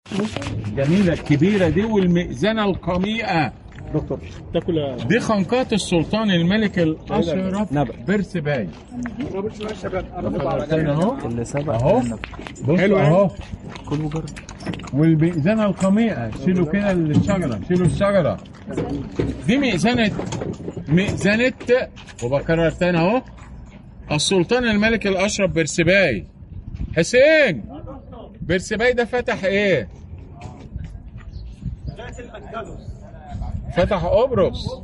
الجميلة الكبيرة دي والمئذنة القميئة. دكتور تاكل دي خنقات السلطان الملك الأشرف برسباي. اهو اللي سبق اهو حلو اهو. كله جرب. والمئذنة القميئة شيلوا كده الشجرة، شيلوا الشجرة. دي مئذنة وبكرر تاني اهو السلطان الملك الأشرف برسباي. حسين برسباي ده فتح ايه؟ فتح قبرص.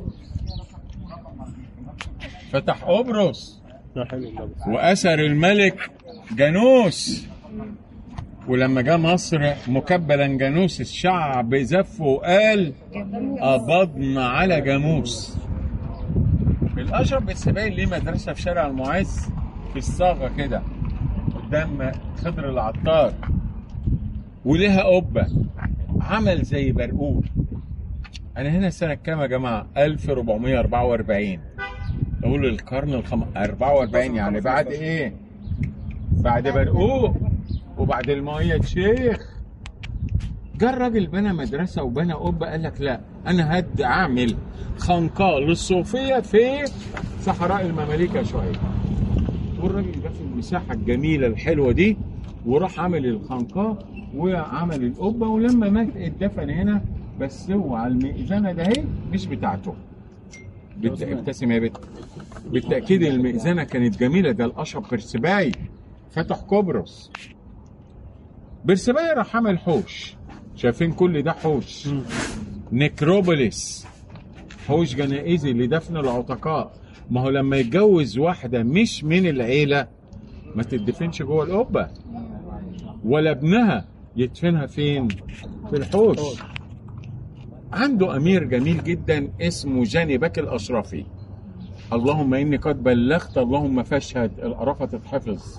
فتح قبرص وأسر الملك جانوس. ولما جاء مصر مكبلا جانوس الشعب زف وقال قبضنا على جاموس. الأشرف برسباي ليه مدرسة في شارع المعز في الصاغة كده قدام خضر العطار، وليها قبة عمل زي برقوق. أنا هنا سنة كام يا جماعة؟ 1444. أقول القرن 44 يعني بعد إيه؟ بعد برقوق وبعد المؤيد شيخ. جه الراجل بنى مدرسة وبنى قبة، قال لك لا أنا أعمل خنقاء للصوفية في صحراء المماليك شوية. والراجل جه في المساحة الجميلة الحلوة دي وراح عمل الخنقاء وعمل القبة، ولما مات اتدفن هنا. بس هو على المئذنة ده هي مش بتاعته. ابتسم يا بنت. بالتأكيد المئذنة كانت جميلة. ده الأشرف برسباي فتح قبرص. برسباي راح عمل حوش. شايفين كل ده حوش نكروبوليس، حوش جنائزي لدفن العتقاء. ما هو لما يتجوز واحدة مش من العيلة ما تدفنش جوه القبة، ولا ابنها يدفنها فين؟ في الحوش. عنده أمير جميل جدا اسمه جانبك الأشرفي. اللهم إني قد بلغت اللهم فاشهد، القرافة تتحفظ.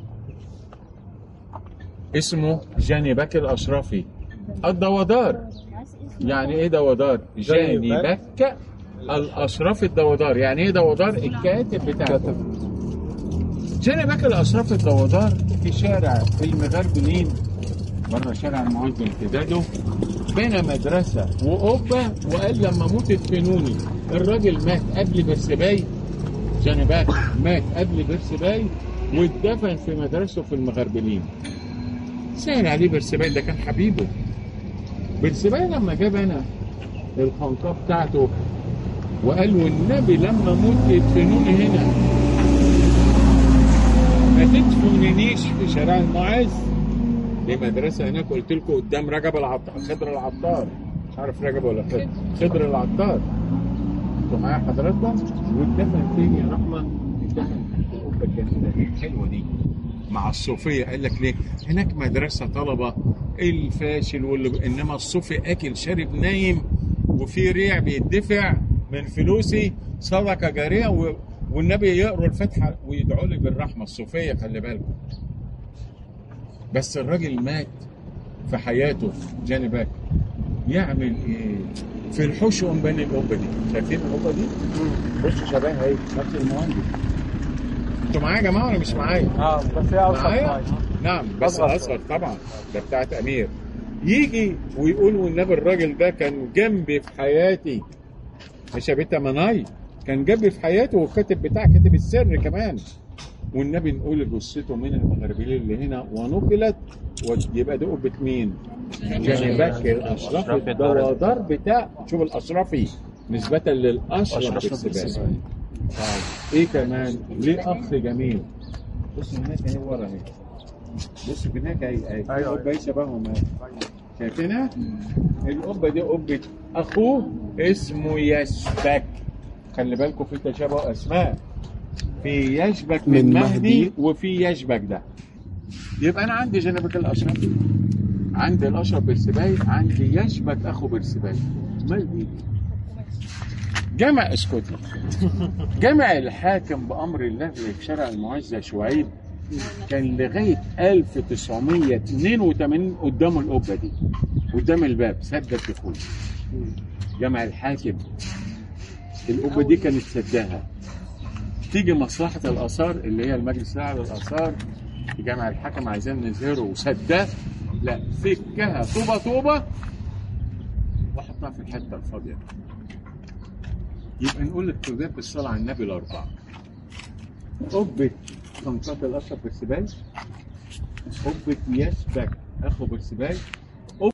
اسمه جانبك الأشرفي الدوادار. يعني إيه دوادار؟ جانبك الأشرفي الدوادار. يعني إيه دوادار؟ الكاتب بتاعته. جانبك الأشرفي الدوادار في شارع المغربلين بره شارع المعز امتداده، بنى مدرسة وقبة وقال لما موت ادفنوني. الراجل مات قبل برسباي، جانبك مات قبل برسباي واتدفن في مدرسته في المغربلين. سأل عليه برسباي، ده كان حبيبه. برسباي لما جاب انا الخنقاء بتاعته وقال والنبي لما موت ادفنوني هنا، ما تدفنونيش في شارع المعز. دي مدرسة هناك قلت لكم قدام رجب العطار، خضر العطار، مش عارف رجب ولا خضر العطار. انتوا معايا حضراتكم؟ واتدفن فين يا رحمة؟ اتدفن في القبة الجميلة الحلوة دي مع الصوفية. قال لك ليه؟ هناك مدرسة طلبة الفاشل واللي انما الصوفي اكل شارب نايم وفي ريع بيدفع من فلوسي صدقة جارية، والنبي يقروا الفاتحة ويدعوا لي بالرحمة. الصوفية خلي بالكم. بس الراجل مات في حياته جانبك يعمل ايه؟ في الحوش قام بني القبه دي. شايفين القبه دي؟ بصوا شبهها ايه؟ نفس المهندس. انتوا معايا يا جماعه ولا مش معايا؟ بس هي معايا؟ نعم بس اصغر طبعا. ده بتاعت امير. يجي ويقول والنبي الراجل ده كان جنبي في حياتي. مش يا بنت مناي، كان جنبي في حياتي والكاتب بتاع كاتب السر كمان. والنبي نقول جثته من المغربلين اللي هنا ونقلت، ويبقى دي قبة مين؟ جانبك الأشرفي الدوادار بتاع. شوف الأشرفي نسبة للأشرف برسباي. إيه كمان؟ ليه أخ جميل. بص هناك أهي ورا أهي. بص هناك أهي قبة شبههم أهي. شايفينها؟ القبة دي قبة أخوه اسمه يشبك. خلي بالكم في تشابه أسماء. في يشبك من مهدي وفي يشبك ده. يبقى انا عندي جانبك الاشرفي، عندي الاشرف برسباي، عندي يشبك اخو برسباي. مهدي جمع اسكتي. جمع الحاكم بامر الله في شارع المعز شعيب كان لغايه 1982 قدامه القبه دي، قدام الباب سد الدخول. جمع الحاكم القبه دي كانت سداها. تيجي مصلحة الآثار اللي هي المجلس الأعلى للآثار في جامع الحكم عايزين نظهره وسداه، لا، فكها طوبه طوبه وحطها في الحته الفاضيه دي. يبقى نقول التوزيع بالصلاه على النبي الاربعه: قبه خمسات الاشرف بالسباي، قبه يسبك اخو بالسباي،